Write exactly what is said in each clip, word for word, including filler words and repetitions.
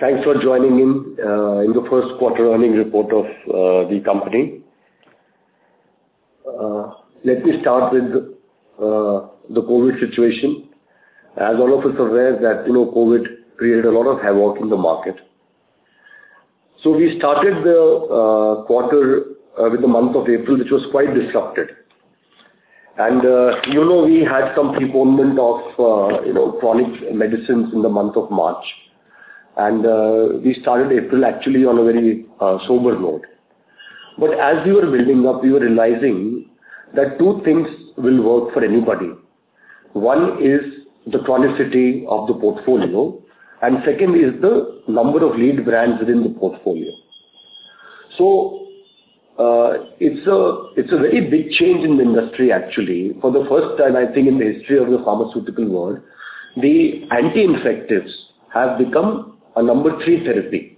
Thanks for joining in uh, in the first quarter earning report of uh, the company. Uh, let me start with uh, the COVID situation. As all of us are aware that you know COVID created a lot of havoc in the market. So we started the uh, quarter uh, with the month of April, which was quite disrupted. And uh, you know we had some preponement of uh, you know chronic medicines in the month of March. And uh, we started April actually on a very uh, sober note. But as we were building up, we were realizing that two things will work for anybody. One is the chronicity of the portfolio, and second is the number of lead brands within the portfolio. So uh, it's a it's a very big change in the industry actually. For the first time, I think in the history of the pharmaceutical world, the anti-infectives have become a number three therapy.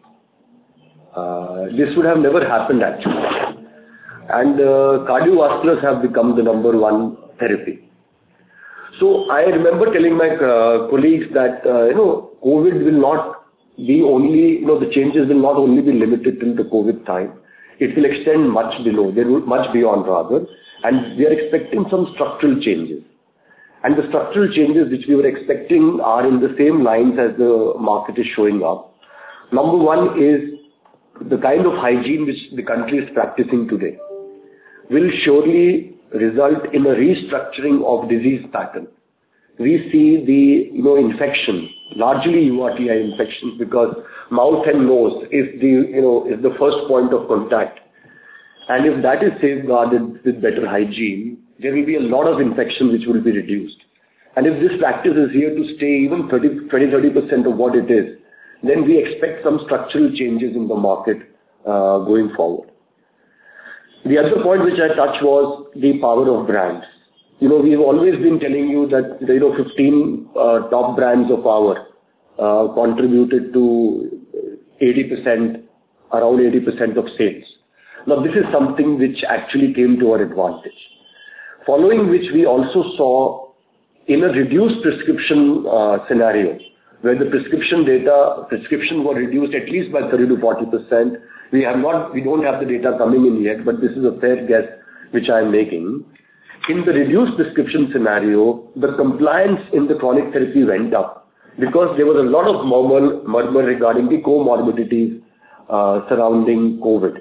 Uh, this would have never happened actually. And uh, cardiovasculars have become the number one therapy. So I remember telling my uh, colleagues that, uh, you know, COVID will not be only, you know, the changes will not only be limited till the COVID time. It will extend much below, they will, much beyond rather. And we are expecting some structural changes. And the structural changes which we were expecting are in the same lines as the market is showing up. Number one is the kind of hygiene which the country is practicing today will surely result in a restructuring of disease pattern. We see the you know infection, largely U R T I infections, because mouth and nose is the you know is the first point of contact. And if that is safeguarded with better hygiene, there will be a lot of infection which will be reduced. And if this practice is here to stay even thirty, twenty, thirty percent of what it is, then we expect some structural changes in the market uh, going forward. The other point which I touched was the power of brands. You know, we've always been telling you that, you know, fifteen uh, top brands of ours uh, contributed to eighty percent, around eighty percent of sales. Now, this is something which actually came to our advantage. Following which we also saw in a reduced prescription uh, scenario, where the prescription data, prescription were reduced at least by thirty to forty percent. We have not, we don't have the data coming in yet, but this is a fair guess which I am making. In the reduced prescription scenario, the compliance in the chronic therapy went up because there was a lot of murmur, murmur regarding the comorbidities uh, surrounding COVID.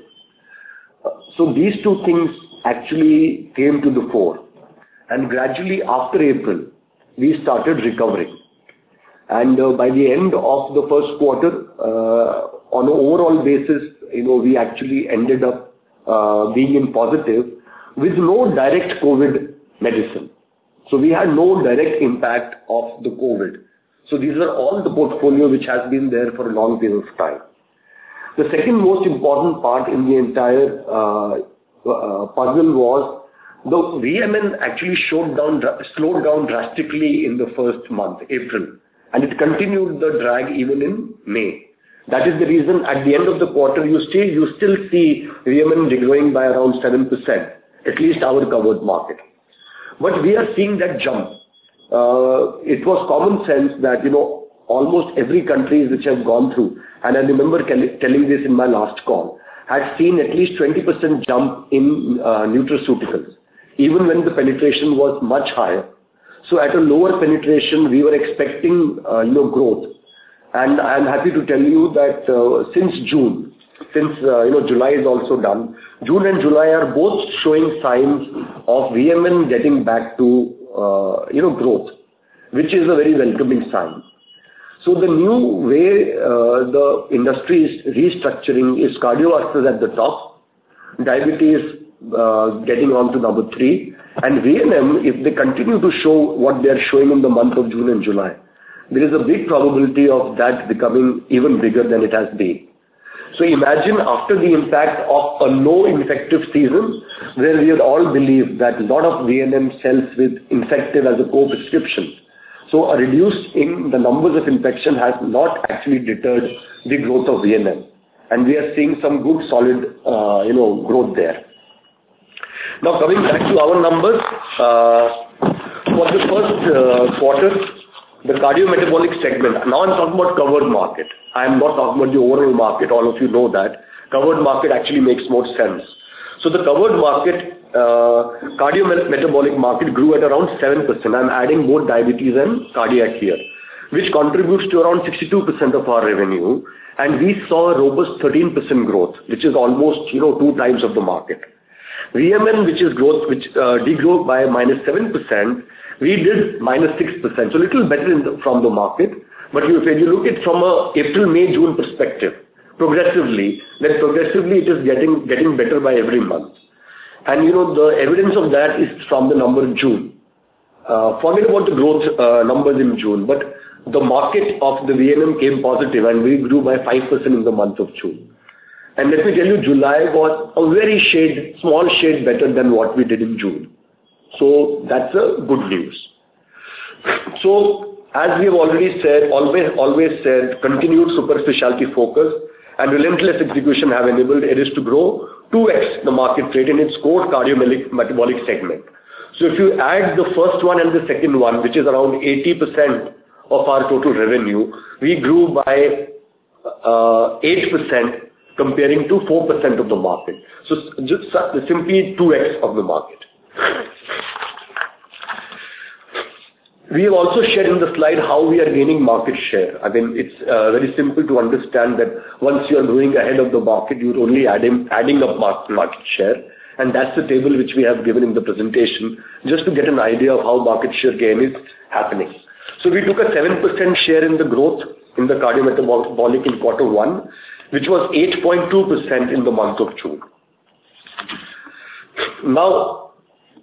So these two things actually came to the fore, and gradually after April, we started recovering. And uh, by the end of the first quarter, uh, on an overall basis, you know, we actually ended up uh, being in positive with no direct COVID medicine. So we had no direct impact of the COVID. So these are all the portfolio which has been there for a long period of time. The second most important part in the entire uh, uh, puzzle was the V M N actually showed down, slowed down drastically in the first month, April, and it continued the drag even in May. That is the reason at the end of the quarter you still you still see V M N growing by around seven percent, at least our covered market. But we are seeing that jump. Uh, it was common sense that you know almost every country which have gone through, and I remember telling this in my last call, had seen at least twenty percent jump in uh, nutraceuticals, even when the penetration was much higher. So at a lower penetration, we were expecting uh, you know growth. And I'm happy to tell you that uh, since June, since uh, you know July is also done, June and July are both showing signs of V M N getting back to uh, you know growth, which is a very welcoming sign. So the new way uh, the industry is restructuring is cardiovascular at the top, diabetes uh, getting on to number three, and V M N, if they continue to show what they are showing in the month of June and July, there is a big probability of that becoming even bigger than it has been. So imagine after the impact of a low infective season, where we had all believed that a lot of V M N sells with infective as a co-prescription. So a reduce in the numbers of infection has not actually deterred the growth of V M N. And we are seeing some good solid, uh, you know, growth there. Now coming back to our numbers, uh, for the first uh, quarter, the cardiometabolic segment. Now I'm talking about covered market. I'm not talking about the overall market. All of you know that. Covered market actually makes more sense. So the covered market, uh, cardiometabolic market grew at around seven percent. I'm adding both diabetes and cardiac here, which contributes to around sixty-two percent of our revenue. And we saw a robust thirteen percent growth, which is almost, you know, two times of the market. V M N, which is growth, which uh, degrowth by minus seven percent, we did minus six percent, so a little better in the, from the market. But if you look at it from a April, May, June perspective, progressively, then progressively it is getting getting better by every month. And you know, the evidence of that is from the number in June. Uh, forget about the growth uh, numbers in June, but the market of the V M M came positive and we grew by five percent in the month of June. And let me tell you, July was a very shade, small shade better than what we did in June. So that's a good news. So as we have already said, always, always said, continued super specialty focus and relentless execution have enabled Eris to grow two x the market rate in its core cardiometabolic segment. So if you add the first one and the second one, which is around eighty percent of our total revenue, we grew by uh, eight percent comparing to four percent of the market. So just simply two x of the market. We have also shared in the slide how we are gaining market share. I mean, it's uh, very simple to understand that once you are going ahead of the market, you're only adding, adding up market share. And that's the table which we have given in the presentation, just to get an idea of how market share gain is happening. So we took a seven percent share in the growth in the cardiometabolic in quarter one, which was eight point two percent in the month of June. Now,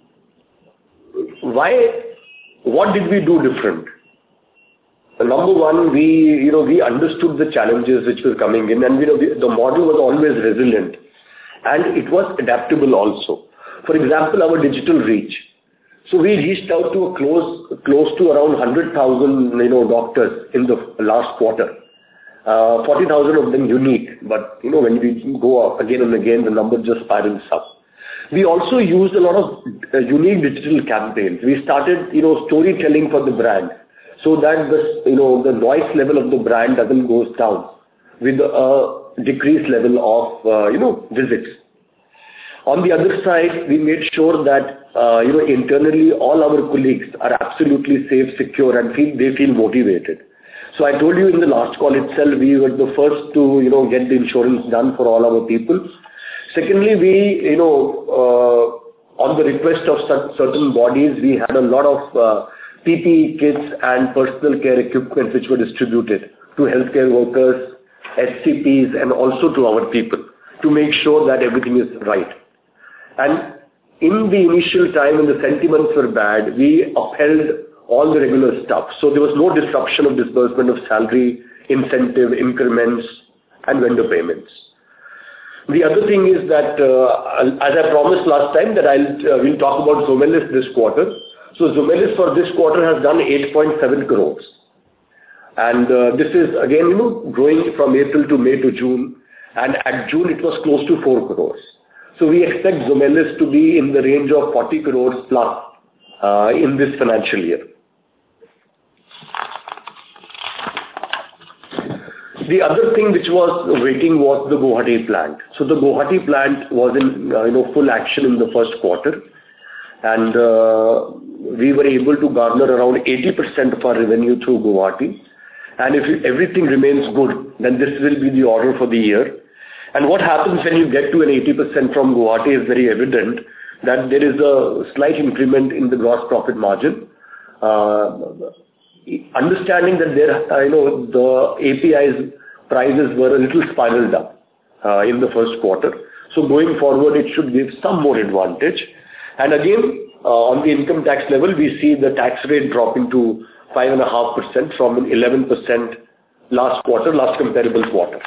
why, what did we do different? Number one, we, you know, we understood the challenges which were coming in, and you know, the model was always resilient, and it was adaptable also. For example, our digital reach. So we reached out to a close, close to around one hundred thousand, you know, doctors in the last quarter. Uh, forty thousand of them unique, but you know, when we go up again and again, the number just spirals up. We also used a lot of uh, unique digital campaigns. We started, you know, storytelling for the brand, so that the, you know, the noise level of the brand doesn't go down with a decreased level of, uh, you know, visits. On the other side, we made sure that, uh, you know, internally all our colleagues are absolutely safe, secure, and feel, they feel motivated. So I told you in the last call itself, we were the first to, you know, get the insurance done for all our people. Secondly, we, you know, uh, on the request of certain bodies, we had a lot of uh, P P E kits and personal care equipment which were distributed to healthcare workers, S C Ps, and also to our people to make sure that everything is right. And in the initial time when the sentiments were bad, we upheld all the regular stuff. So there was no disruption of disbursement of salary, incentive, increments, and vendor payments. The other thing is that, uh, as I promised last time, that I'll uh, we'll talk about Zomelis this quarter. So Zomelis for this quarter has done eight point seven crores. And uh, this is again, you know, growing from April to May to June. And at June, it was close to four crores. So we expect Zomelis to be in the range of forty crores plus uh, in this financial year. The other thing which was waiting was the Guwahati plant. So the Guwahati plant was in uh, you know full action in the first quarter, and uh, we were able to garner around eighty percent of our revenue through Guwahati. And if everything remains good, then this will be the order for the year. And what happens when you get to an eighty percent from Guwahati is very evident that there is a slight increment in the gross profit margin. Uh, understanding that there, uh, you know, the A P Is prices were a little spiraled up uh, in the first quarter. So going forward, it should give some more advantage. And again, uh, on the income tax level, we see the tax rate dropping to five point five percent from an eleven percent last quarter, last comparable quarter.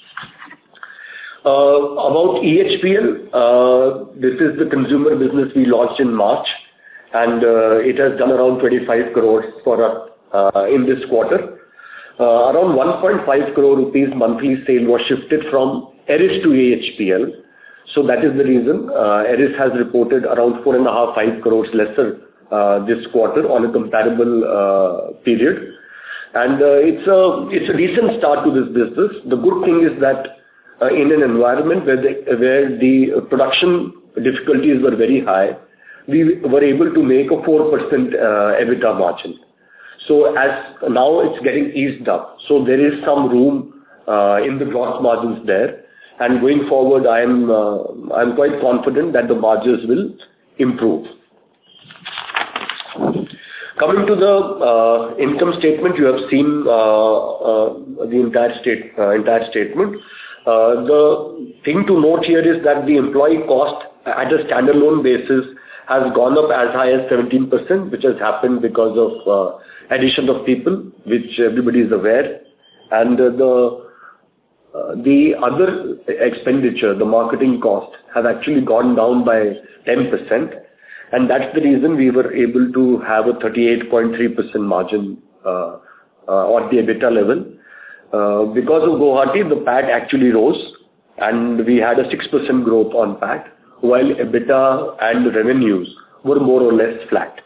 Uh, about E H P L, uh, this is the consumer business we launched in March, and uh, it has done around twenty-five crores for us uh, in this quarter. Uh, around one point five crore rupees monthly sale was shifted from Eris to E H P L. So that is the reason uh, Eris has reported around four and a half, five crores lesser uh, this quarter on a comparable uh, period. And uh, it's a it's a decent start to this business. The good thing is that uh, in an environment where the where the production difficulties were very high, we were able to make a four percent uh, EBITDA margin. So as now it's getting eased up. So there is some room uh, in the gross margins there. And going forward, I'm uh, I'm quite confident that the margins will improve. Coming to the uh, income statement, you have seen uh, uh, the entire state uh, entire statement. Uh, the thing to note here is that the employee cost at a standalone basis has gone up as high as seventeen percent, which has happened because of uh, addition of people, which everybody is aware, and uh, the uh, the other expenditure, the marketing cost, have actually gone down by ten percent, and that's the reason we were able to have a thirty-eight point three percent margin uh, uh, at the EBITDA level. Uh, because of Guwahati, the P A T actually rose, and we had a six percent growth on P A T, while EBITDA and revenues were more or less flat.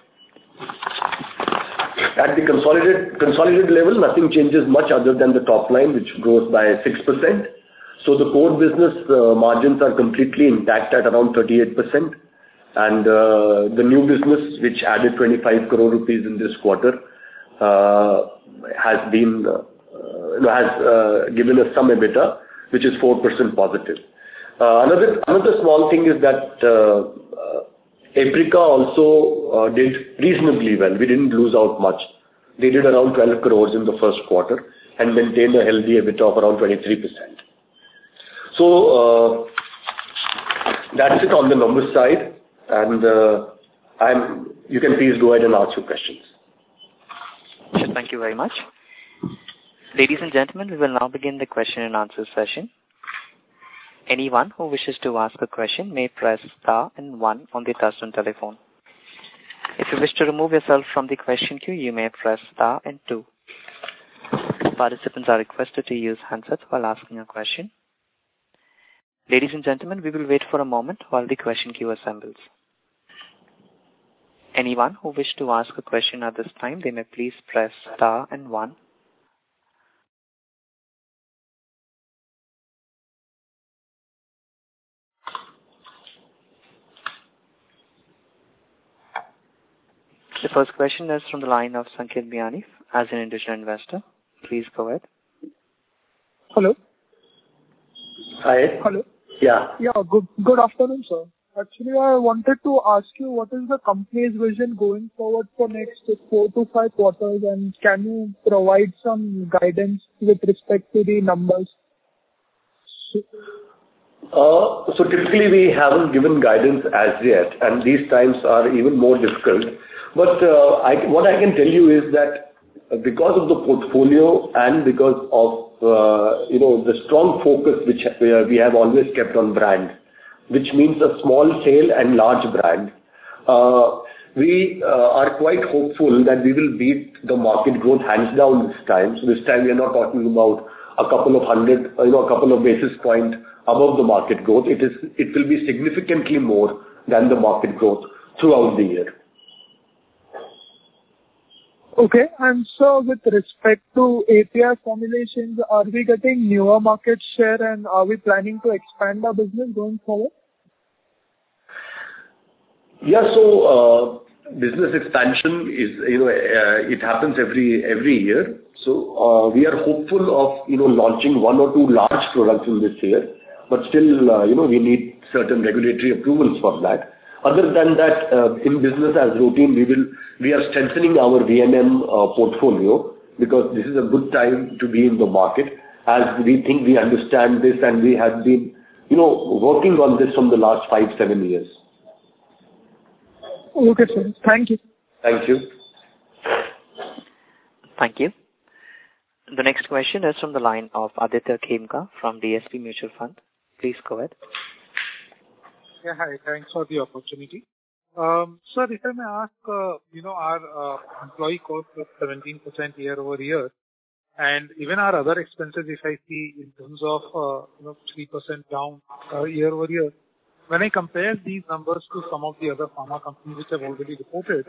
At the consolidated consolidated level, nothing changes much other than the top line, which grows by six percent. So the core business uh, margins are completely intact at around thirty-eight percent. And uh, the new business, which added twenty-five crore rupees in this quarter, uh, has been uh, has uh, given us some EBITDA, which is four percent positive. Uh, another another small thing is that uh, uh, Aprica also uh, did reasonably well. We didn't lose out much. They did around twelve crores in the first quarter and maintained a healthy EBITDA of around twenty-three percent. So uh, that's it on the numbers side. And uh, I'm. You can please go ahead and ask your questions. Sure, thank you very much. Ladies and gentlemen, we will now begin the question and answer session. Anyone who wishes to ask a question may press star and one on the touchtone telephone. If you wish to remove yourself from the question queue, you may press star and two. Participants are requested to use handsets while asking a question. Ladies and gentlemen, we will wait for a moment while the question queue assembles. Anyone who wishes to ask a question at this time, they may please press star and one. The first question is from the line of Sanket Biani as an individual investor. Please go ahead. Hello. Hi. Hello. Yeah. Yeah. Good. Good afternoon, sir. Actually, I wanted to ask you what is the company's vision going forward for next four to five quarters, and can you provide some guidance with respect to the numbers? Uh, so typically we haven't given guidance as yet, and these times are even more difficult. But uh, I, what I can tell you is that because of the portfolio and because of uh, you know the strong focus which we have always kept on brand, which means a small tail and large brand, uh, we uh, are quite hopeful that we will beat the market growth hands down this time. So this time we are not talking about a couple of hundred, you know, a couple of basis point above the market growth. It is, it will be significantly more than the market growth throughout the year. Okay. And so with respect to A P I formulations, are we getting newer market share, and are we planning to expand our business going forward? Yeah. So, uh, business expansion is, you know, uh, it happens every every year. So, uh, we are hopeful of, you know, launching one or two large products in this year, but still, uh, you know, we need certain regulatory approvals for that. Other than that, uh, in business as routine, we will we are strengthening our V M M uh, portfolio, because this is a good time to be in the market, as we think we understand this and we have been, you know, working on this from the last five, seven years. Okay, sir. Thank you. Thank you. Thank you. The next question is from the line of Aditya Khemka from D S P Mutual Fund. Please go ahead. Yeah, hi. Thanks for the opportunity. Um, sir, if I may ask, uh, you know, our uh, employee cost was seventeen percent year over year, and even our other expenses, if I see in terms of, uh, you know, three percent down uh, year over year. When I compare these numbers to some of the other pharma companies which have already reported,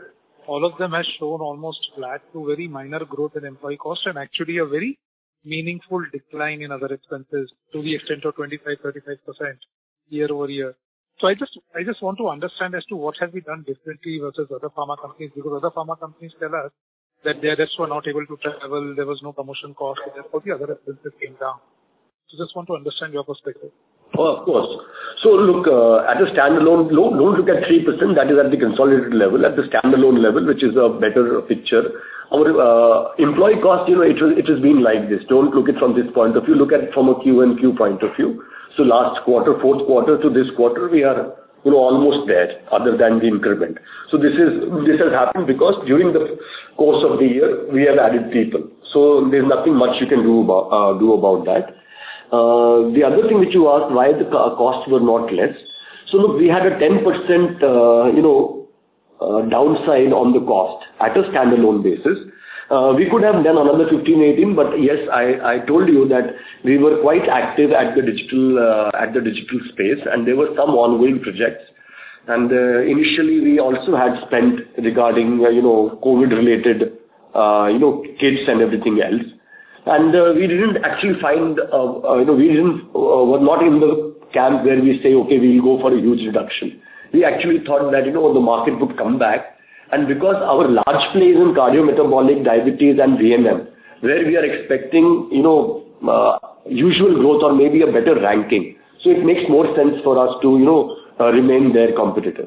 all of them has shown almost flat to very minor growth in employee cost and actually a very meaningful decline in other expenses to the extent of twenty-five to thirty-five percent year over year. So I just I just want to understand as to what has been done differently versus other pharma companies, because other pharma companies tell us that their reps were not able to travel, there was no promotion cost, and therefore the other expenses came down. So just want to understand your perspective. Oh, of course. So look, uh, at a standalone, don't don't look at three percent, that is at the consolidated level. At the standalone level, which is a better picture, our uh, employee cost, you know, it was, it has been like this. Don't look at from this point of view, look at it from a Q and Q point of view. So last quarter, fourth quarter to this quarter, we are, you know, almost there, other than the increment. So this is, this has happened because during the course of the year, we have added people. So there's nothing much you can do about, uh, do about that. Uh, the other thing which you asked, why the costs were not less. So look, we had a ten percent, uh, you know, uh, downside on the cost at a standalone basis. Uh, we could have done another fifteen, eighteen, but yes, I, I told you that we were quite active at the digital, uh, at the digital space, and there were some ongoing projects. And uh, initially we also had spent regarding, uh, you know, COVID-related, uh, you know, kits and everything else. And uh, we didn't actually find, uh, uh, you know, we didn't, uh, were not in the camp where we say, okay, we'll go for a huge reduction. We actually thought that, you know, the market would come back. And because our large plays in cardiometabolic, diabetes and V M M, where we are expecting, you know, uh, usual growth or maybe a better ranking. So it makes more sense for us to, you know, uh, remain there competitive.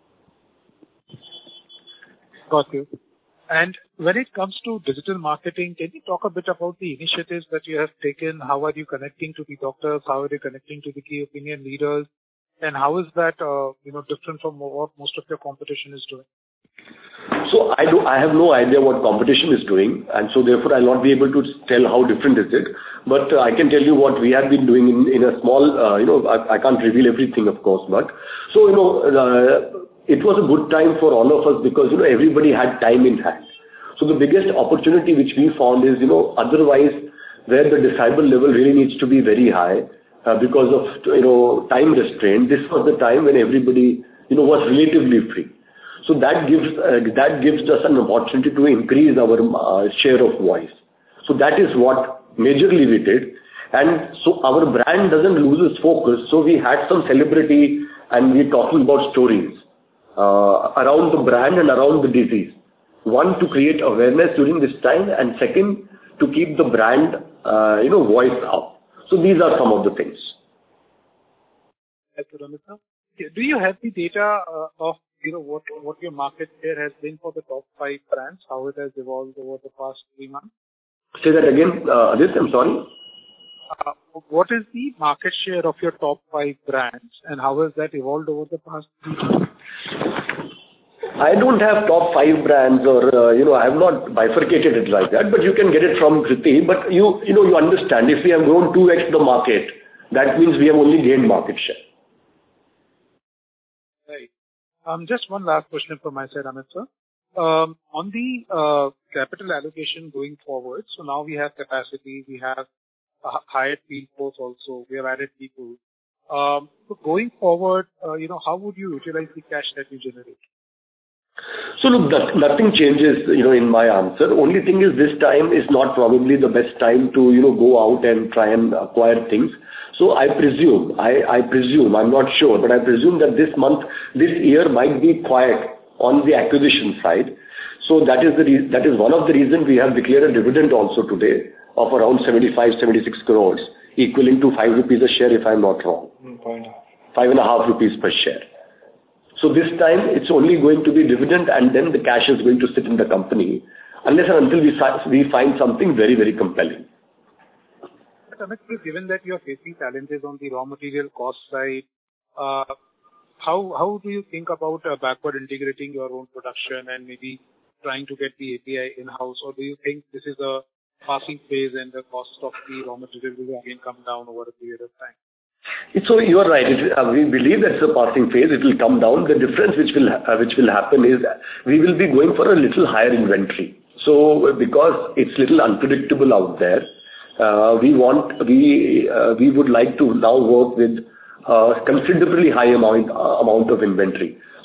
Got you. And when it comes to digital marketing, can you talk a bit about the initiatives that you have taken? How are you connecting to the doctors? How are you connecting to the key opinion leaders? And how is that, uh, you know, different from what most of your competition is doing? So I do, I have no idea what competition is doing, and so therefore I'll not be able to tell how different is it. But uh, I can tell you what we have been doing in, in a small, uh, you know, I, I can't reveal everything, of course, but so, you know, uh, it was a good time for all of us because, you know, everybody had time in hand. So the biggest opportunity which we found is, you know, otherwise where the disciple level really needs to be very high uh, because of, you know, time restraint, this was the time when everybody, you know, was relatively free. So that gives, uh, that gives us an opportunity to increase our uh, share of voice. So that is what majorly we did. And so our brand doesn't lose its focus. So we had some celebrity and we're talking about stories uh, around the brand and around the disease. One, to create awareness during this time, and second, to keep the brand, uh, you know, voice up. So these are some of the things. Thank you, Ramita. Do you have the data uh, of, you know, what what your market share has been for the top five brands, how it has evolved over the past three months? Say that again, uh, Adit, I'm sorry. Uh, what is the market share of your top five brands, and how has that evolved over the past three months? I don't have top five brands or, uh, you know, I have not bifurcated it like that, but you can get it from Kriti. But you, you know, you understand, if we have grown two x the market, that means we have only gained market share. Right. Um, just one last question from my side, Amit sir. Um, on the uh, capital allocation going forward, so now we have capacity, we have uh, hired field force also, we have added people. Um, so going forward, uh, you know, how would you utilize the cash that you generate? So look, nothing changes, you know, in my answer. Only thing is this time is not probably the best time to, you know, go out and try and acquire things. So I presume, I, I presume, I'm not sure, but I presume that this month, this year might be quiet on the acquisition side. So that is the re- that is one of the reasons we have declared a dividend also today of around seventy-five, seventy-six crores, equaling to five rupees a share if I'm not wrong. Point. Five and a half rupees per share. So this time it's only going to be dividend and then the cash is going to sit in the company unless and until we, we find something very, very compelling. But Amit, given that you are facing challenges on the raw material cost side, uh, how how do you think about uh, backward integrating your own production and maybe trying to get the A P I in-house, or do you think this is a passing phase and the cost of the raw material will again come down over a period of time? So you are right. It, uh, we believe that's a passing phase. It will come down. The difference which will uh, which will happen is we will be going for a little higher inventory. So because it's little unpredictable out there, uh, we want we uh, we would like to now work with uh, considerably high amount uh, amount of inventory.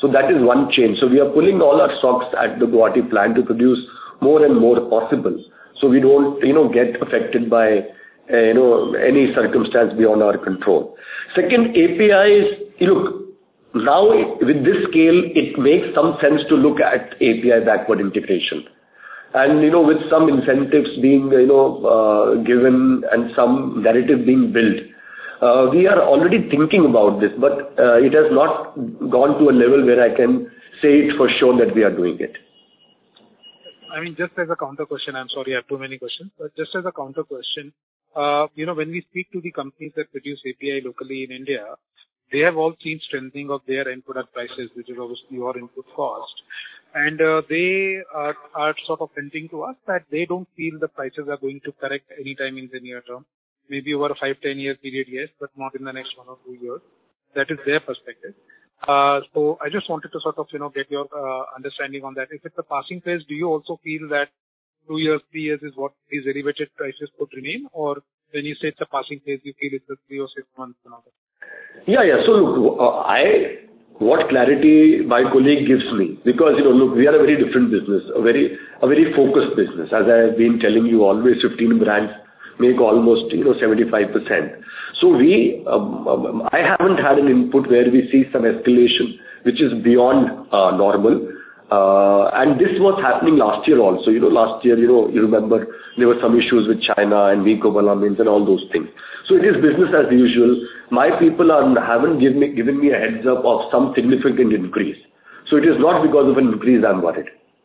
So that is one change. So we are pulling all our stocks at the Guwahati plant to produce more and more possible. So we don't, you know, get affected by, uh, you know, any circumstance beyond our control. Second, A P Is, look, now with this scale, it makes some sense to look at A P I backward integration. And, you know, with some incentives being, you know, uh, given and some narrative being built, Uh, we are already thinking about this, but uh, it has not gone to a level where I can say it for sure that we are doing it. I mean, just as a counter question, I'm sorry, I have too many questions, but just as a counter question, uh, you know, when we speak to the companies that produce A P I locally in India, they have all seen strengthening of their end product prices, which is obviously your input cost. And uh, they are, are sort of hinting to us that they don't feel the prices are going to correct anytime in the near term. Maybe over a five, ten year period, yes, but not in the next one or two years. That is their perspective. Uh, so I just wanted to sort of, you know, get your uh, understanding on that. If it's a passing phase, do you also feel that two years, three years is what these elevated prices could remain? Or when you say it's a passing phase, you feel it's a three or six months and all that? Yeah, yeah. So look, uh, I, what clarity my colleague gives me, because, you know, look, we are a very different business, a very, a very focused business. As I have been telling you, always fifteen brands make almost, you know, seventy-five percent. So we, um, um, I haven't had an input where we see some escalation, which is beyond uh, normal. Uh, and this was happening last year also. You know, last year, you know, you remember there were some issues with China and Mecobalamins and all those things. So it is business as usual. My people are haven't given me, given me a heads up of some significant increase. So it is not because of an increase I'm worried.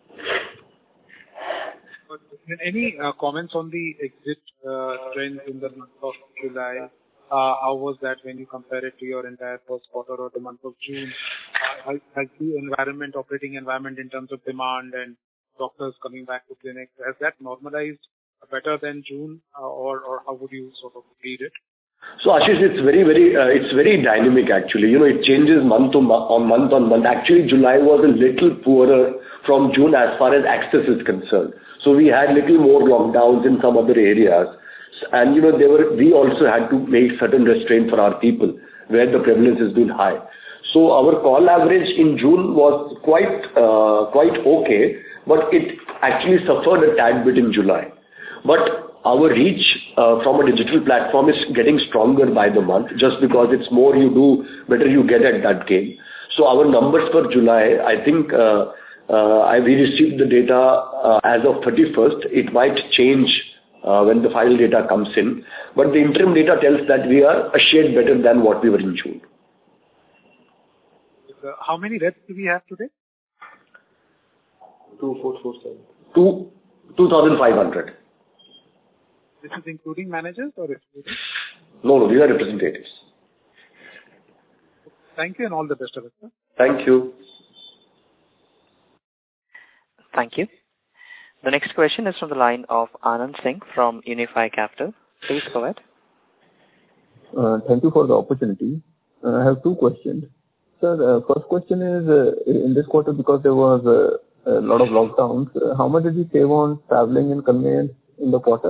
Any uh, comments on the exit uh, trends in the month of July? Uh, how was that when you compare it to your entire first quarter or the month of June? Uh, has the environment, operating environment in terms of demand and doctors coming back to clinics, has that normalized better than June, uh, or, or how would you sort of read it? So Ashish, it's very, very, uh, it's very dynamic actually. You know, it changes month to month, on month on month. Actually, July was a little poorer from June as far as access is concerned. So we had little more lockdowns in some other areas. And, you know, there were, we also had to make certain restraint for our people where the prevalence has been high. So our call average in June was quite, uh, quite okay, but it actually suffered a tad bit in July. But our reach uh, from a digital platform is getting stronger by the month, just because it's more you do, better you get at that game. So our numbers for July, I think, uh, uh, I, we received the data uh, as of thirty-first. It might change uh, when the final data comes in, but the interim data tells that we are a shade better than what we were in June. Uh, how many reps do we have today? Two, four, four, seven. Two, two thousand five hundred. This is including managers or excluding? No, no, we are representatives. Thank you and all the best of it, sir. Thank you. Thank you. The next question is from the line of Anand Singh from Unifi Capital. Please go ahead. Uh, thank you for the opportunity. Uh, I have two questions. Sir, uh, first question is, uh, in this quarter, because there was uh, a lot of lockdowns, uh, how much did you save on traveling and conveyance in the quarter?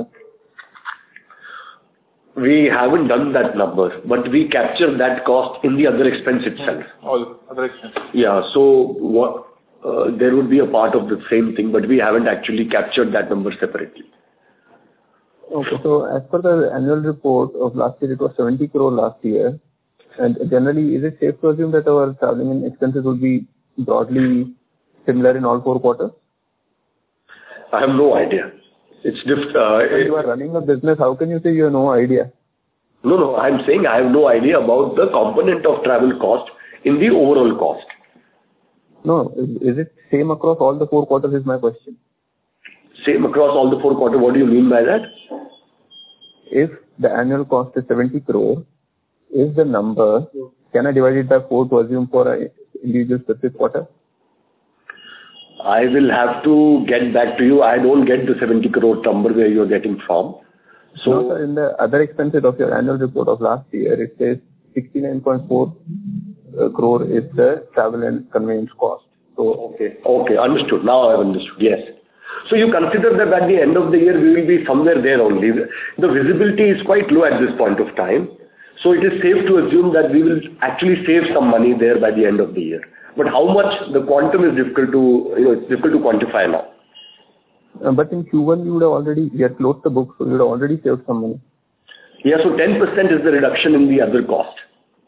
We haven't done that number, but we capture that cost in the other expense itself. All other expenses. Yeah. So what, uh, there would be a part of the same thing, but we haven't actually captured that number separately. Okay. So as per the annual report of last year, it was seventy crore last year. And generally, is it safe to assume that our traveling and expenses will be broadly similar in all four quarters? I have no idea. It's diff- uh, When you are running a business, how can you say you have no idea? No, no, I'm saying I have no idea about the component of travel cost in the overall cost. No, is, is it same across all the four quarters is my question. Same across all the four quarters, what do you mean by that? If the annual cost is seventy crore, is the number, can I divide it by four to assume for an individual specific quarter? I will have to get back to you. I don't get the seventy crore number where you are getting from. So, no, sir, in the other expenses of your annual report of last year, it says sixty-nine point four uh, crore is the travel and conveyance cost. So, okay, okay, understood. Now I have understood. Yes. So you consider that at the end of the year we will be somewhere there only. The visibility is quite low at this point of time. So it is safe to assume that we will actually save some money there by the end of the year. But how much, the quantum is difficult to, you know, it's difficult to quantify now. Uh, but in Q one, you would have already, you had closed the book, so you would have already saved some money. Yeah, so ten percent is the reduction in the other cost.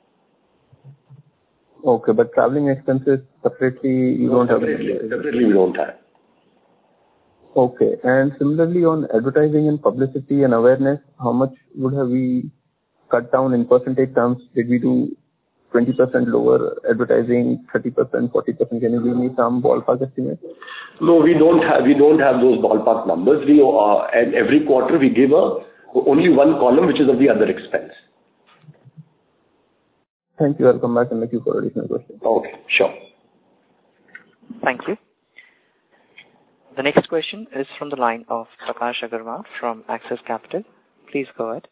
Okay, but traveling expenses separately, you No, don't separately, have. Separately, we don't have. Okay, and similarly on advertising and publicity and awareness, how much would have we cut down in percentage terms? Did we do twenty percent lower advertising, thirty percent, forty percent? Can you give me some ballpark estimate? No, we don't have, we don't have those ballpark numbers. We, uh, and every quarter we give a, only one column, which is of the other expense. Thank you. I'll come back and let you for additional questions. Okay, sure. Thank you. The next question is from the line of Prakash Agarwal from Axis Capital. Please go ahead.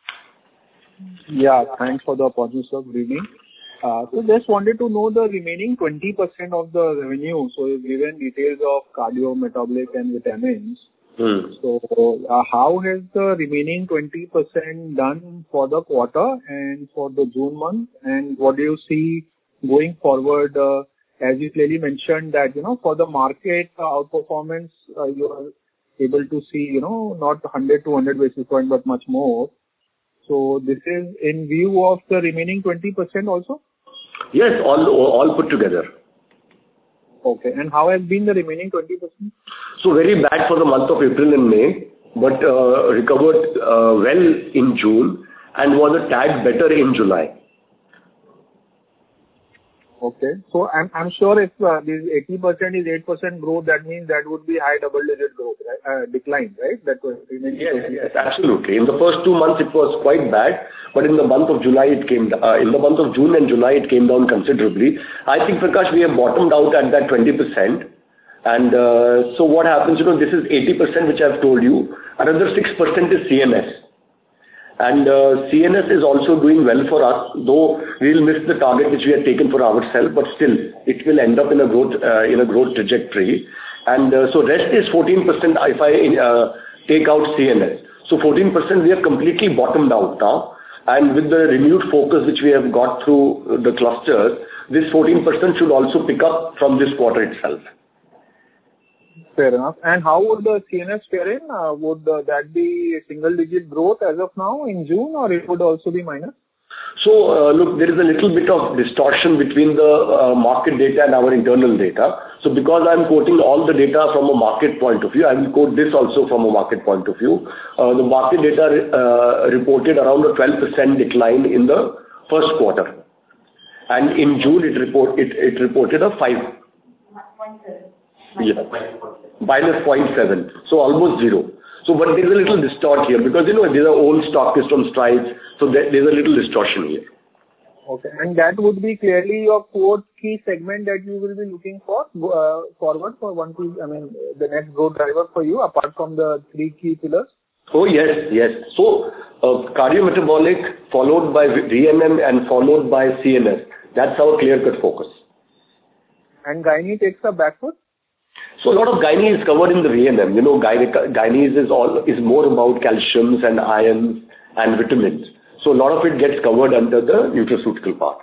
Yeah, thanks for the opportunity, sir. Good evening. Uh, so just wanted to know the remaining twenty percent of the revenue. So you've given details of cardio, metabolic and vitamins. Hmm. So uh, how has the remaining twenty percent done for the quarter and for the June month? And what do you see going forward? Uh, as you clearly mentioned that, you know, for the market uh, outperformance, uh, you are able to see, you know, not one hundred, two hundred basis point, but much more. So this is in view of the remaining twenty percent also? Yes, all, all put together. Okay. And how has been the remaining twenty percent? So very bad for the month of April and May, but uh, recovered uh, well in June and was a tad better in July. Okay. So I'm I'm sure if uh, this eighty percent is eight percent growth, that means that would be high double-digit growth, right? Uh, decline, right? That was remaining. Yes, yes, absolutely. In the first two months, it was quite bad, but in the month of July, it came. Uh, in the month of June and July, it came down considerably. I think, Prakash, we have bottomed out at that twenty percent. And uh, so what happens? You know, this is eighty percent, which I've told you. Another six percent is C N S. And uh, C N S is also doing well for us, though we'll miss the target which we had taken for ourselves, but still it will end up in a growth uh, in a growth trajectory. And uh, so rest is fourteen percent if I uh, take out C N S. So fourteen percent we have completely bottomed out now. And with the renewed focus which we have got through the clusters, this fourteen percent should also pick up from this quarter itself. Fair enough. And how would the C N S fare in? Uh, would uh, that be single-digit growth as of now in June, or it would also be minus? So, uh, look, there is a little bit of distortion between the uh, market data and our internal data. So because I'm quoting all the data from a market point of view, I will quote this also from a market point of view. Uh, the market data uh, reported around a twelve percent decline in the first quarter. And in June, it, report, it, it reported a five. Yeah. minus zero point seven, so almost zero. So, but there is a little distort here because, you know, these are old stockists from Strides, so there, there's a little distortion here. Okay, and that would be clearly your fourth key segment that you will be looking for uh, forward for one key, I mean, the next growth driver for you apart from the three key pillars? Oh, yes, yes. So, uh, cardiometabolic followed by D N M and followed by C N S. That's our clear-cut focus. And gynae takes a back foot? So a lot of gynae is covered in the V N M. You know, gynae, gynae is all is more about calciums and ions and vitamins. So a lot of it gets covered under the nutraceutical part.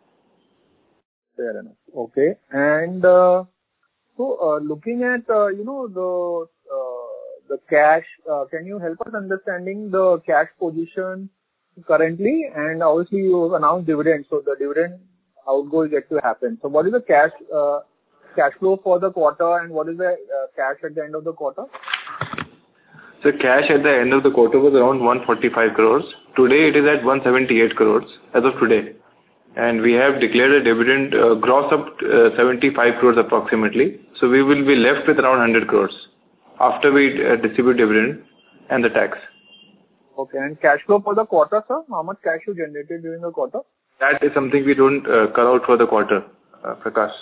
Fair enough. Okay. And uh, so uh, looking at uh, you know the uh, the cash, uh, can you help us understanding the cash position currently? And obviously you announced dividend, so the dividend outgo is yet to happen. So what is the cash? Uh, cash flow for the quarter and what is the uh, cash at the end of the quarter? So cash at the end of the quarter was around one forty-five crores. Today it is at one seventy-eight crores as of today. And we have declared a dividend uh, gross up uh, seventy-five crores approximately. So we will be left with around one hundred crores after we uh, distribute dividend and the tax. Okay. And cash flow for the quarter, sir? How much cash you generated during the quarter? That is something we don't uh, cut out for the quarter, uh, Prakash.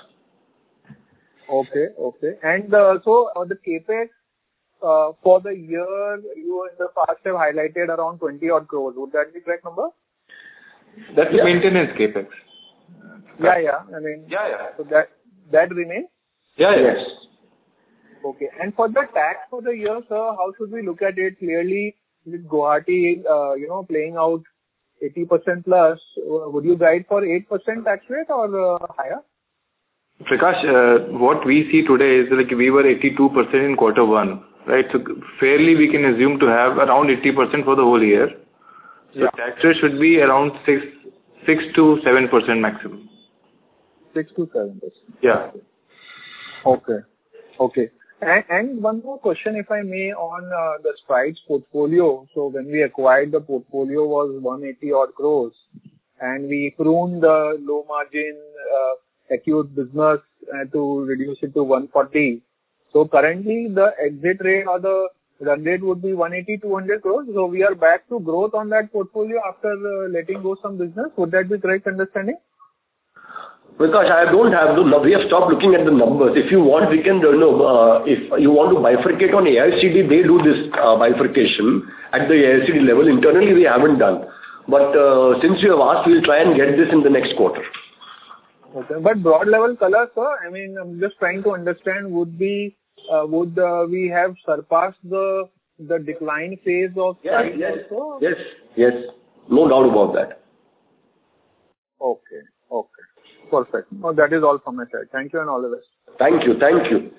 Okay, okay. And uh, so uh, the capex uh, for the year, you in the past have highlighted around twenty odd crores. Would that be correct number? That's yeah. maintenance capex. Yeah, yeah. I mean, yeah, yeah. So that that remains? Yeah, yes. Okay. And for the tax for the year, sir, how should we look at it? Clearly, with Guwahati, uh, you know, playing out eighty percent plus, uh, would you guide for eight percent tax rate or uh, higher? Prakash, uh, what we see today is like we were eighty-two percent in quarter one, right? So fairly we can assume to have around eighty percent for the whole year. So yeah. Tax rate should be around six, six to seven percent maximum. Six to seven percent. Yeah. Okay. Okay. And, and one more question, if I may, on uh, the Strides portfolio. So when we acquired the portfolio was one hundred eighty odd crores, and we pruned the low margin uh, acute business uh, to reduce it to one hundred forty. So currently the exit rate or the run rate would be one hundred eighty, two hundred crores. So we are back to growth on that portfolio after uh, letting go some business. Would that be correct understanding? Because I don't have the, we have stopped looking at the numbers. If you want, we can, you know, uh, if you want to bifurcate on A I C D, they do this uh, bifurcation at the A I C D level. Internally, we haven't done. But uh, since you have asked, we'll try and get this in the next quarter. Okay. But broad level color, sir, I mean, I'm just trying to understand, would be, uh, would uh, we have surpassed the the decline phase of yes, yes, also? Yes, yes. No doubt about that. Okay. Okay. Perfect. No, that is all from my side. Thank you and all the best. Thank you. Thank you.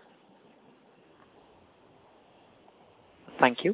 Thank you.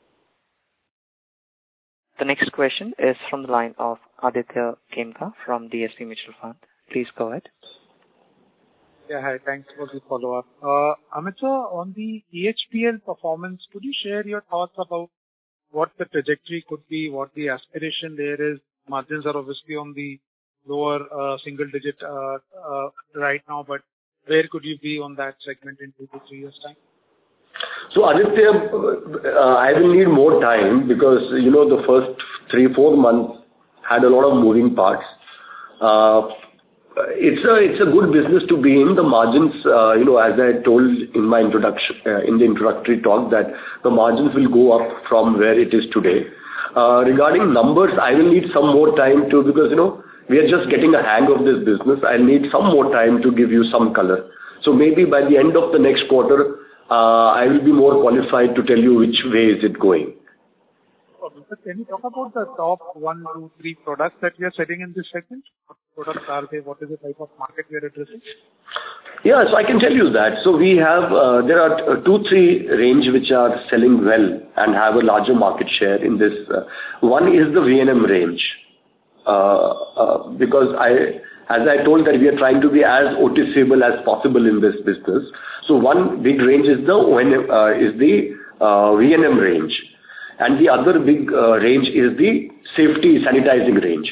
The next question is from the line of Aditya Khemka from D S P Mutual Fund. Please go ahead. Yeah, hi. Thanks for the follow-up. Uh, Amit sir, on the E H P L performance, could you share your thoughts about what the trajectory could be, what the aspiration there is? Margins are obviously on the lower uh, single digit uh, uh, right now, but where could you be on that segment in two to three years' time? So Aditya, uh, I will need more time because, you know, the first three, four months had a lot of moving parts. Uh, it's a it's a good business to be in. The margins, uh, you know, as I told in my introduction, uh, in the introductory talk, that the margins will go up from where it is today. Uh, regarding numbers, I will need some more time to, because, you know, we are just getting a hang of this business. I need some more time to give you some color. So maybe by the end of the next quarter, uh, I will be more qualified to tell you which way is it going. Okay. So can you talk about the top one, two, three products that we are selling in this segment? What products are they? What is the type of market we are addressing? Yeah, so I can tell you that. So we have, uh, there are two, three range which are selling well and have a larger market share in this. Uh, one is the V N M range. Uh, uh, because I, as I told that we are trying to be as noticeable as possible in this business. So one big range is the uh, is the uh, V N M range, and the other big uh, range is the safety sanitizing range.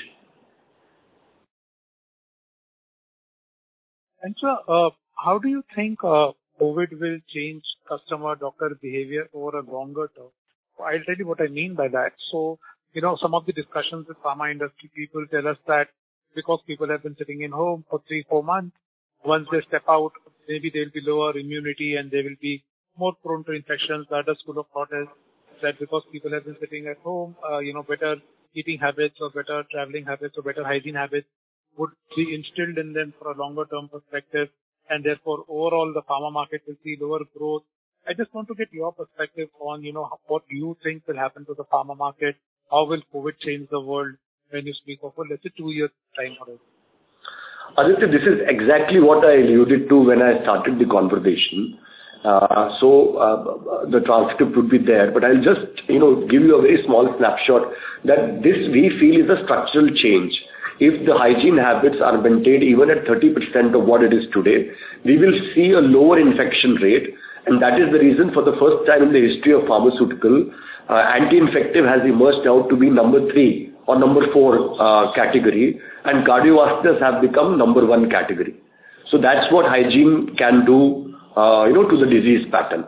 And so, uh, how do you think uh, COVID will change customer doctor behavior over a longer term? I'll tell you what I mean by that. So, you know, some of the discussions with pharma industry people tell us that because people have been sitting in home for three, four months, once they step out, maybe they'll be lower immunity and they will be more prone to infections. The other school of thought is that because people have been sitting at home, uh, you know, better eating habits or better traveling habits or better hygiene habits would be instilled in them for a longer term perspective, and therefore overall the pharma market will see lower growth. I just want to get your perspective on, you know, what you think will happen to the pharma market. How will COVID change the world when you speak of a, let's say, two-year time horizon? Aditya, this is exactly what I alluded to when I started the conversation. Uh, so uh, the transcript would be there, but I'll just, you know, give you a very small snapshot that this we feel is a structural change. If the hygiene habits are maintained even at thirty percent of what it is today, we will see a lower infection rate, and that is the reason for the first time in the history of pharmaceutical, uh, anti-infective has emerged out to be number three or number four uh, category, and cardiovasculars have become number one category. So that's what hygiene can do, uh, you know, to the disease pattern.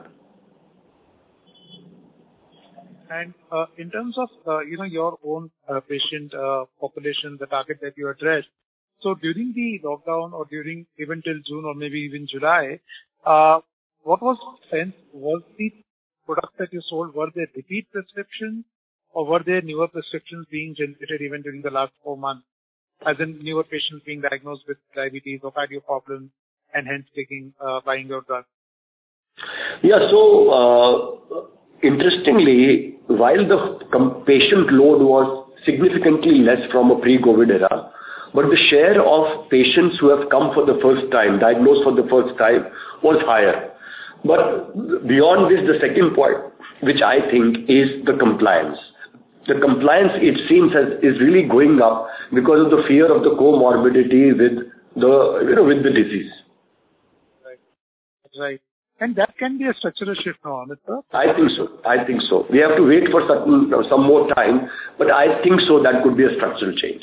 And uh, in terms of, uh, you know, your own uh, patient uh, population, the target that you address, so during the lockdown or during even till June or maybe even July, uh, what was the sense? Was the products that you sold, were they repeat prescriptions or were there newer prescriptions being generated even during the last four months? As in newer patients being diagnosed with diabetes or cardio problems and hence taking, uh, buying your drug? Yeah, so uh, interestingly, while the patient load was significantly less from a pre-COVID era, but the share of patients who have come for the first time, diagnosed for the first time, was higher. But beyond this, the second point, which I think is the compliance. The compliance, it seems, has, is really going up because of the fear of the comorbidity with the, you know, with the disease. Right. Right. And that can be a structural shift now, sir? I think so. I think so. We have to wait for certain, some more time, but I think so that could be a structural change.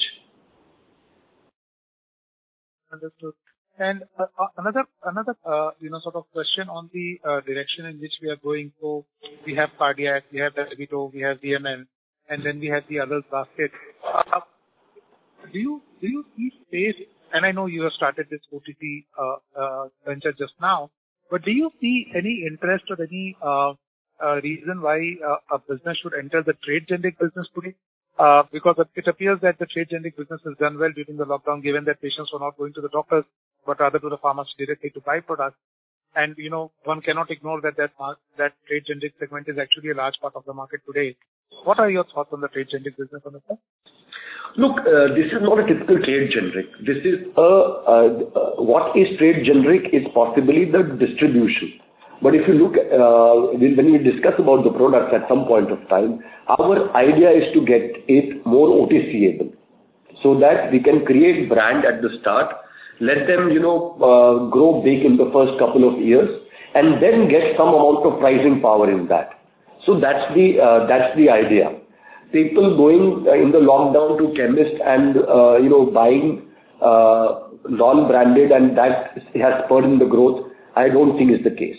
Understood. And uh, uh, another, another, uh, you know, sort of question on the uh, direction in which we are going. So we have cardiac, we have Revito, we have D M N, and then we have the others basket. Uh, do you do you see space? And I know you have started this O T C uh, uh, venture just now. But do you see any interest or any uh, uh, reason why uh, a business should enter the trade generic business today? Uh, because it appears that the trade generic business has done well during the lockdown, given that patients were not going to the doctors, but rather to the pharmacy directly to buy products. And, you know, one cannot ignore that that, that trade generic segment is actually a large part of the market today. What are your thoughts on the trade generic business, Anupam? Look, uh, this is not a typical trade generic. This is a, uh, uh, what is trade generic is possibly the distribution. But if you look, uh, when we discuss about the products at some point of time, our idea is to get it more O T C-able, so that we can create brand at the start, let them, you know, uh, grow big in the first couple of years, and then get some amount of pricing power in that. So that's the uh, that's the idea. People going in the lockdown to chemist and, uh, you know, buying uh, non-branded, and that has spurred in the growth, I don't think is the case.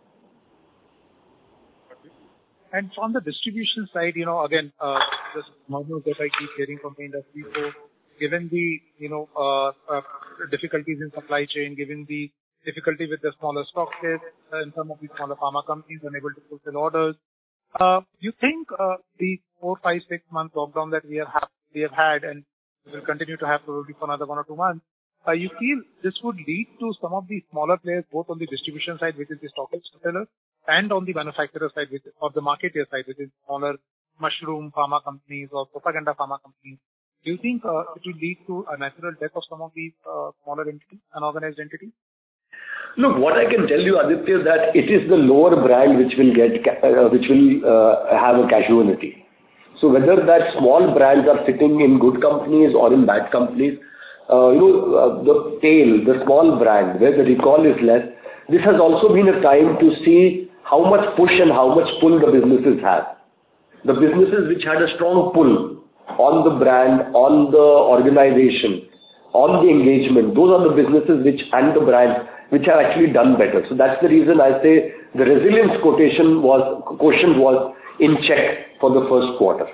And from the distribution side, you know, again, uh, just murmurs that I keep hearing from the industry. So given the, you know, uh, uh, difficulties in supply chain, given the difficulty with the smaller stockists and some of the smaller pharma companies unable to fulfill orders, Uh, you think uh, the four, five, six month lockdown that we have ha- we have had and will continue to have probably for another one or two months, uh, you feel this would lead to some of the smaller players, both on the distribution side, which is the stockist sellers, and on the manufacturer side, which is, or the marketer side, which is smaller mushroom pharma companies or propaganda pharma companies. Do you think uh, it will lead to a natural death of some of these uh, smaller entities, unorganized entities? Look, what I can tell you, Aditya, that it is the lower brand which will get, uh, which will uh, have a casualty. So whether that small brands are sitting in good companies or in bad companies, uh, you know, uh, the tail, the small brand, where the recall is less, this has also been a time to see how much push and how much pull the businesses have. The businesses which had a strong pull on the brand, on the organization, on the engagement, those are the businesses which, and the brands, which have actually done better. So that's the reason I say the resilience quotation was, quotient was in check for the first quarter.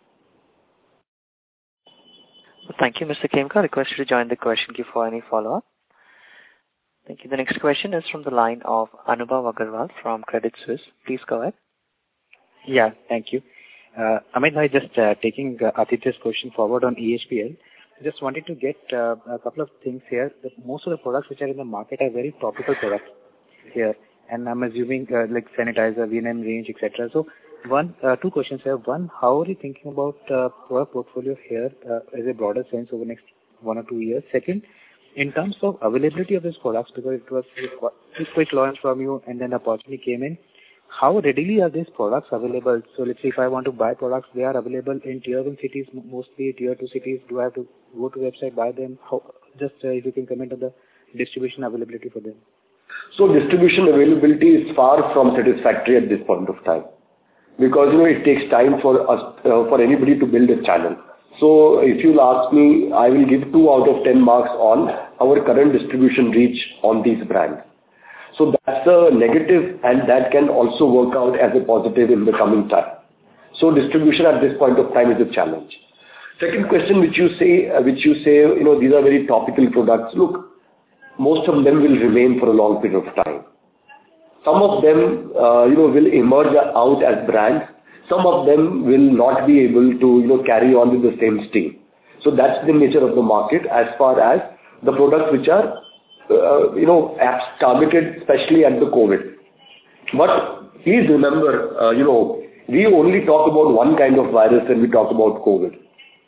Thank you, Mister Khemka. I request you to join the question queue for any follow-up. Thank you. The next question is from the line of Anubhav Agarwal from Credit Suisse. Please go ahead. Yeah, thank you. Uh, Amit, I just uh, taking uh, Aditya's question forward on E H P L. Just wanted to get uh, a couple of things here. That most of the products which are in the market are very topical products here, and I'm assuming uh, like sanitizer, V N M range, et cetera. So, one, uh, two questions here. One, how are you thinking about uh, our portfolio here uh, as a broader sense over the next one or two years? Second, in terms of availability of these products, because it was a quick launch from you, and then the opportunity came in. How readily are these products available? So let's say if I want to buy products, they are available in tier one cities, mostly tier two cities. Do I have to go to the website, buy them? How, just uh, if you can comment on the distribution availability for them. So distribution availability is far from satisfactory at this point of time, because, you know, it takes time for us, uh, for anybody to build a channel. So if you'll ask me, I will give two out of ten marks on our current distribution reach on these brands. So that's a negative, and that can also work out as a positive in the coming time. So distribution at this point of time is a challenge. Second question, which you say, uh, which you say, you know, these are very topical products. Look, most of them will remain for a long period of time. Some of them, uh, you know, will emerge out as brands. Some of them will not be able to, you know, carry on with the same steam. So that's the nature of the market as far as the products which are Uh, you know, apps targeted especially at the COVID. But please remember, uh, you know, we only talk about one kind of virus when we talk about COVID.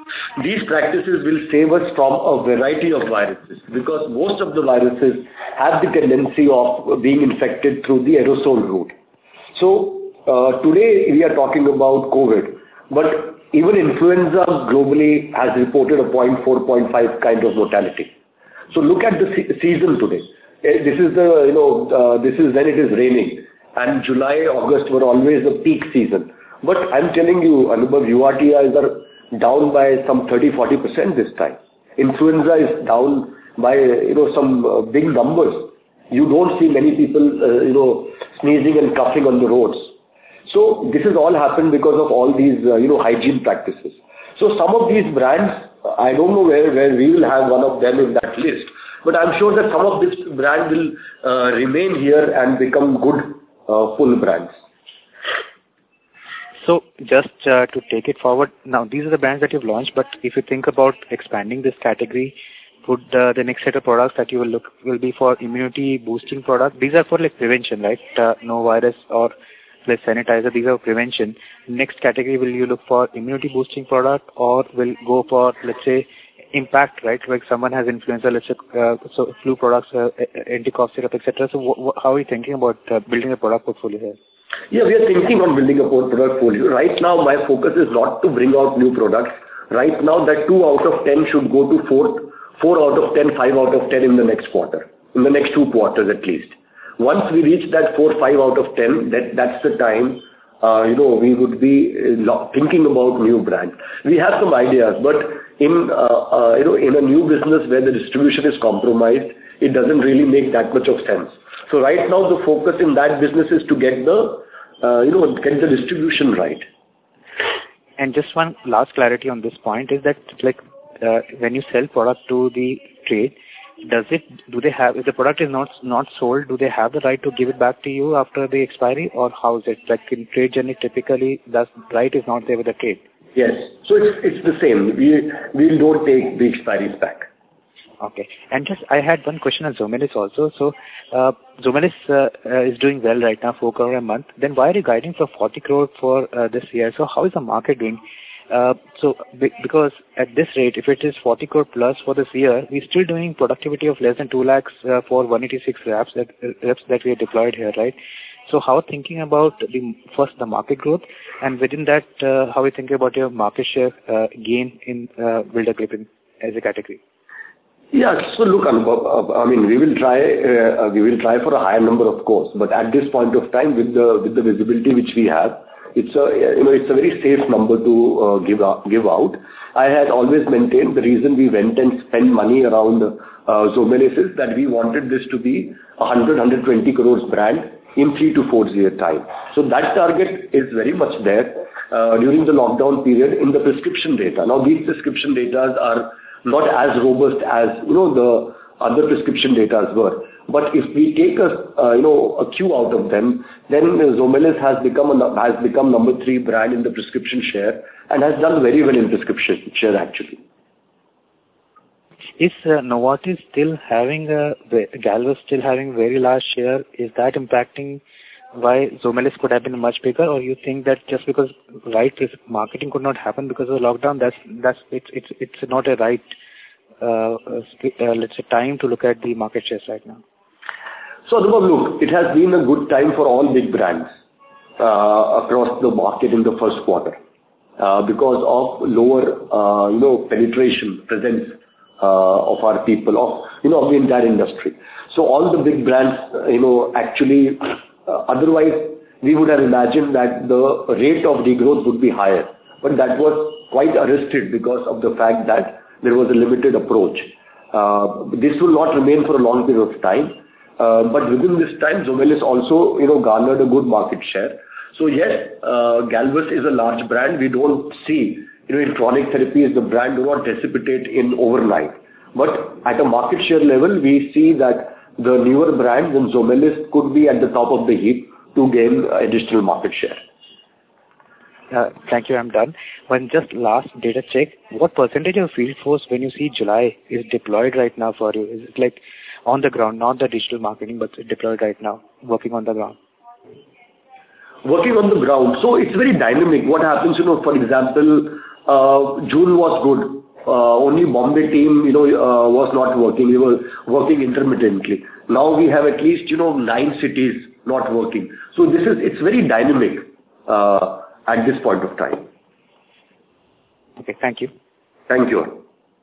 These practices will save us from a variety of viruses, because most of the viruses have the tendency of being infected through the aerosol route. So uh, today we are talking about COVID, but even influenza globally has reported a zero point four, zero point five kind of mortality. So look at the se- season today. This is the, you know, uh, this is when it is raining, and July, August were always the peak season. But I'm telling you, Anubhav, U R T Is are down by some thirty to forty percent this time. Influenza is down by, you know, some uh, big numbers. You don't see many people, uh, you know, sneezing and coughing on the roads. So this has all happened because of all these, uh, you know, hygiene practices. So some of these brands, I don't know where, where we will have one of them in that list, but I'm sure that some of this brand will uh, remain here and become good, uh, full brands. So just uh, to take it forward, now these are the brands that you've launched, but if you think about expanding this category, would uh, the next set of products that you will look will be for immunity boosting products? These are for like prevention, right? Uh, no virus or like sanitizer, these are prevention. Next category, will you look for immunity boosting product, or will go for, let's say, impact, right? Like someone has influenza, let's say, uh, so flu products, uh, anti-cough syrup, et cetera. So w- w- how are you thinking about uh, building a product portfolio here? Yeah, we are thinking on building a product portfolio. Right now, my focus is not to bring out new products. Right now, that two out of ten should go to four, four out of ten, five out of ten in the next quarter, in the next two quarters at least. Once we reach that four, five out of ten, that, that's the time, uh, you know, we would be uh, thinking about new brands. We have some ideas, but in, uh, uh, you know, in a new business where the distribution is compromised, it doesn't really make that much of sense. So right now, the focus in that business is to get the, uh, you know, get the distribution right. And just one last clarity on this point is that, like, uh, when you sell product to the trade, does it, do they have, if the product is not not sold, do they have the right to give it back to you after the expiry, or how is it? Like in trade journey, typically, that right is not there with the trade. Yes. So it's, it's the same. We, we don't take the expiries back. Okay. And just, I had one question on Zomelis also. So, uh, Zomelis uh, uh, is doing well right now, four crore a month. Then why are you guiding for forty crore for uh, this year? So how is the market doing? Uh, so, be- because at this rate, if it is forty crore plus for this year, we're still doing productivity of less than two lakhs uh, for one eighty-six reps that, uh, reps that we have deployed here, right? So how are you thinking about the, first the market growth, and within that, uh, how are you thinking about your market share uh, gain in uh, builder clipping as a category? Yeah. So look, Anubhav, I mean, we will try, uh, we will try for a higher number, of course, but at this point of time, with the, with the visibility which we have, it's a, you know, it's a very safe number to uh, give out, give out. I had always maintained the reason we went and spent money around uh, Zomelis is that we wanted this to be a one hundred, one hundred twenty crores brand in three to four year time. So that target is very much there uh, during the lockdown period in the prescription data. Now these prescription data are not as robust as, you know, the other prescription data were. But if we take a, uh, you know, a cue out of them, then Zomelis has become a, has become number three brand in the prescription share and has done very well in prescription share actually. Is uh, Novartis still having a, Galvus still having very large share? Is that impacting why Zomelis could have been much bigger, or you think that just because right marketing could not happen because of the lockdown, that's that's it's it's it's not a right uh, uh, let's say time to look at the market shares right now? So Anubhav, look, it has been a good time for all big brands uh, across the market in the first quarter uh, because of lower uh, you know penetration presence uh, of our people of you know of the entire industry. So all the big brands uh, you know actually. Uh, otherwise, we would have imagined that the rate of degrowth would be higher. But that was quite arrested because of the fact that there was a limited approach. Uh, this will not remain for a long period of time. Uh, but within this time, Zomelis also, you know, garnered a good market share. So yes, uh, Galvus is a large brand. We don't see, you know, in chronic therapies, the brand do not precipitate in overnight. But at a market share level, we see that the newer brands and Zomelis could be at the top of the heap to gain additional market share. Uh, thank you, I'm done. One just last data check. What percentage of field force when you see July is deployed right now for you? Is it like on the ground, not the digital marketing, but deployed right now, working on the ground? Working on the ground. So it's very dynamic. What happens, you know, for example, uh, June was good. Uh, only Bombay team, you know, uh, was not working. We were working intermittently. Now we have at least, you know, nine cities not working. So this is, it's very dynamic uh, at this point of time. Okay, thank you. Thank you.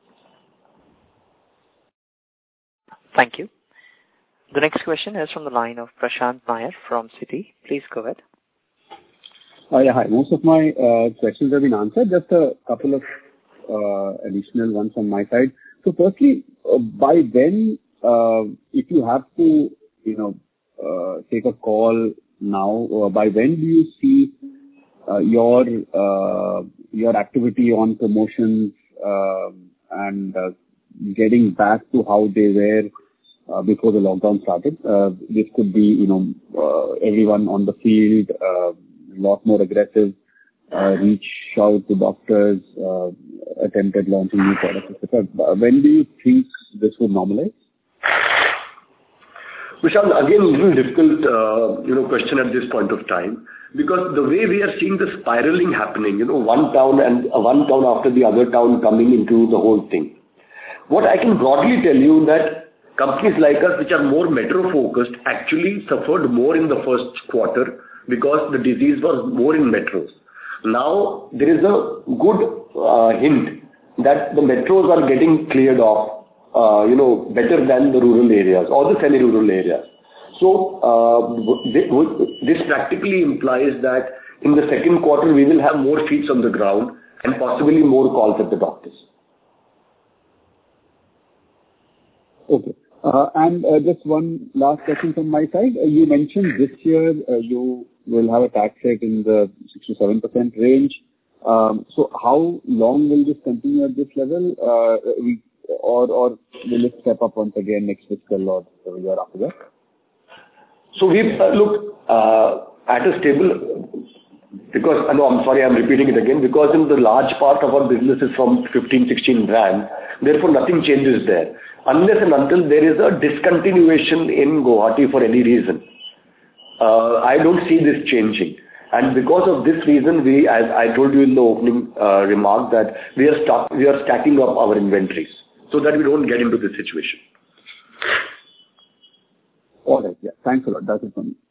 Thank you. The next question is from the line of Prashant Nair from Citi. Please go ahead. Uh, yeah, hi. Most of my uh, questions have been answered. Just a couple of uh, additional ones on my side. So firstly, uh, by when, uh, if you have to, you know, uh, take a call now, uh, by when do you see uh, your uh, your activity on promotions uh, and uh, getting back to how they were uh, before the lockdown started? Uh, this could be, you know, uh, everyone on the field, uh, a lot more aggressive, uh, reach out to doctors, uh, attempted launching new products, et cetera. When do you think this would normalize? Vishal, again, a little difficult, uh, you know, question at this point of time, because the way we are seeing the spiraling happening, you know, one town and uh, one town after the other town coming into the whole thing. What I can broadly tell you that companies like us, which are more metro focused, actually suffered more in the first quarter because the disease was more in metros. Now there is a good uh, hint that the metros are getting cleared off. Uh, you know, better than the rural areas or the semi-rural areas. So, uh, this practically implies that in the second quarter, we will have more feet on the ground and possibly more calls at the doctors. Okay. Uh, and uh, just one last question from my side. Uh, you mentioned this year uh, you will have a tax rate in the six to seven percent range. Um, so, how long will this continue at this level? Uh, we Or, or will it step up once again next fiscal or the year after that? So we uh, look uh, at a stable, because, uh, no, I'm sorry, I'm repeating it again, because in the large part of our business is from fifteen, sixteen brands, therefore nothing changes there. Unless and until there is a discontinuation in Guwahati for any reason. Uh, I don't see this changing. And because of this reason, we, as I told you in the opening uh, remark, that we are, stock, we are stacking up our inventories, so that we don't get into this situation. All right. Yeah. Thanks a lot. That's it from me.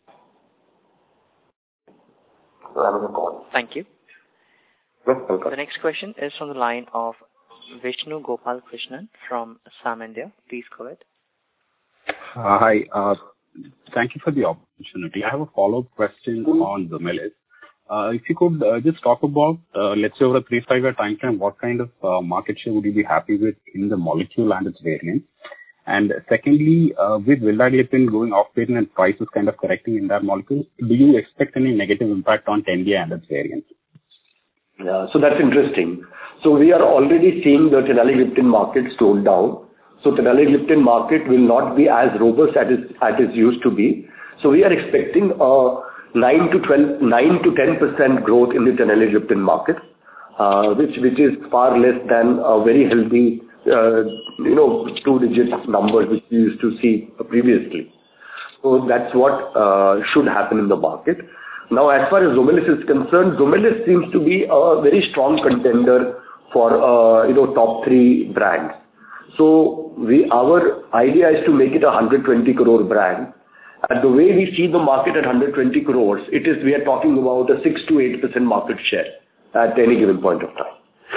Thank you. The next question is from the line of Vishnu Gopal Krishnan from SAM India. Please go ahead. Uh, hi. Uh, thank you for the opportunity. I have a follow-up question mm-hmm. on Zomelis. Uh, if you could uh, just talk about, uh, let's say over a three, five year time frame, what kind of uh, market share would you be happy with in the molecule and its variant? And secondly, uh, with Vildagliptin going off patent and prices kind of correcting in that molecule, do you expect any negative impact on Tengia and its variants? Yeah, so that's interesting. So we are already seeing the Tenaligliptin market slow down. So Tenaligliptin market will not be as robust as it, as it used to be. So we are expecting a nine to twelve, nine to ten percent growth in the Tenaligliptin market, uh, which which is far less than a very healthy, uh, you know, two-digit numbers which we used to see previously. So that's what uh, should happen in the market. Now, as far as Zomelis is concerned, Zomelis seems to be a very strong contender for uh, you know top three brands. So we our idea is to make it a one hundred twenty crore brand. And the way we see the market at one hundred twenty crores, it is, we are talking about a six to eight percent market share at any given point of time.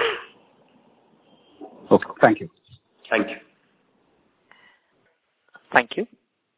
Okay, thank you. Thank you. Thank you.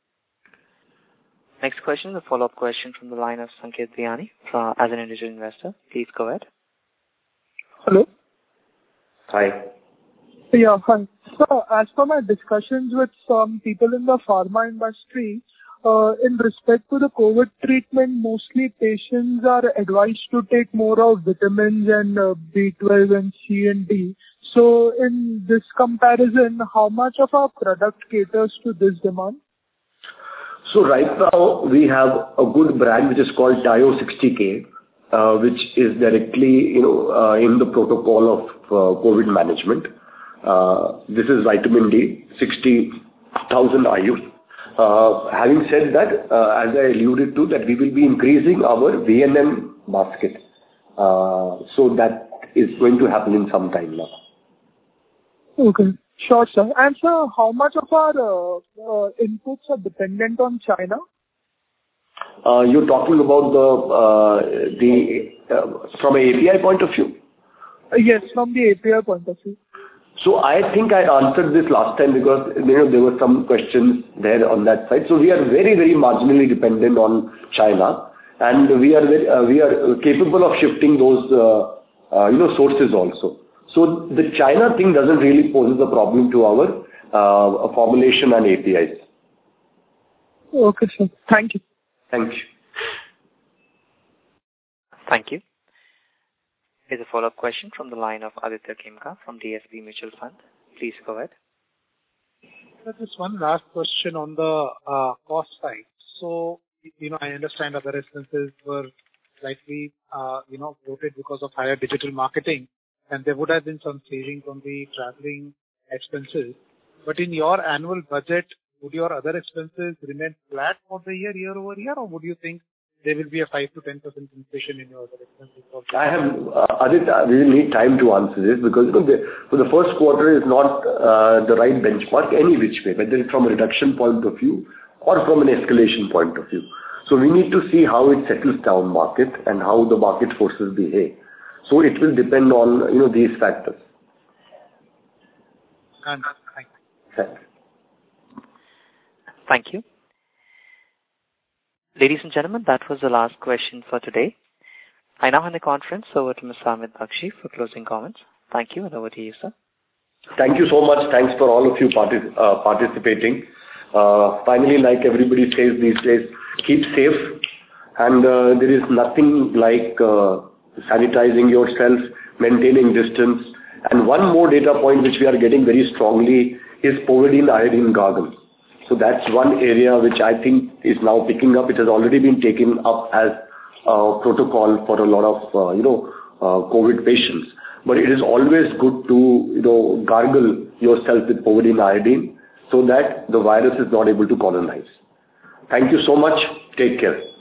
Next question, a follow-up question from the line of Sanket Biani from, as an individual investor. Please go ahead. Hello. Hi. Yeah, hi. So, as per my discussions with some people in the pharma industry, uh, in respect to the COVID treatment, mostly patients are advised to take more of vitamins and uh, B twelve and C and D. So, in this comparison, how much of our product caters to this demand? So right now we have a good brand which is called Tio sixty K, uh, which is directly, you know, uh, in the protocol of uh, COVID management. Uh, this is vitamin D, sixty thousand I U. Uh, having said that, uh, as I alluded to, that we will be increasing our V N M basket. Uh, so that is going to happen in some time now. Okay. Sure, sir. And sir, how much of our uh, uh, inputs are dependent on China? Uh, you're talking about the uh, the uh, from a API point of view? Uh, yes, from the A P I point of view. So I think I answered this last time because you know there were some questions there on that side. So we are very very marginally dependent on China, and we are very, uh, we are capable of shifting those uh, uh, you know sources also. So the China thing doesn't really pose a problem to our uh, formulation and A P Is. Okay, sir. Thank you. Thank you. Thank you. Here's a follow-up question from the line of Aditya Khemka from D S P Mutual Fund. Please go ahead. Just one last question on the uh, cost side. So, you know, I understand other expenses were slightly, uh, you know, bloated because of higher digital marketing, and there would have been some savings on the traveling expenses. But in your annual budget, would your other expenses remain flat for the year, year over year, or would you think there will be a five to ten percent inflation in your other expenses? I have, uh, Aditya, we will need time to answer this because you know, the, so the first quarter is not uh, the right benchmark any which way, whether it's from a reduction point of view or from an escalation point of view. So we need to see how it settles down market and how the market forces behave. So it will depend on you know these factors. And thank you. Thanks. Thank you. Ladies and gentlemen, that was the last question for today. I now hand the conference over to Mister Amit Bakshi for closing comments. Thank you, and over to you, sir. Thank you so much. Thanks for all of you partic- uh, participating. Uh, finally, like everybody says these days, keep safe. And uh, there is nothing like uh, sanitizing yourself, maintaining distance. And one more data point which we are getting very strongly is povidone iodine gargle. So that's one area which I think is now picking up. It has already been taken up as a protocol for a lot of, uh, you know, uh, COVID patients. But it is always good to, you know, gargle yourself with povidone iodine so that the virus is not able to colonize. Thank you so much. Take care.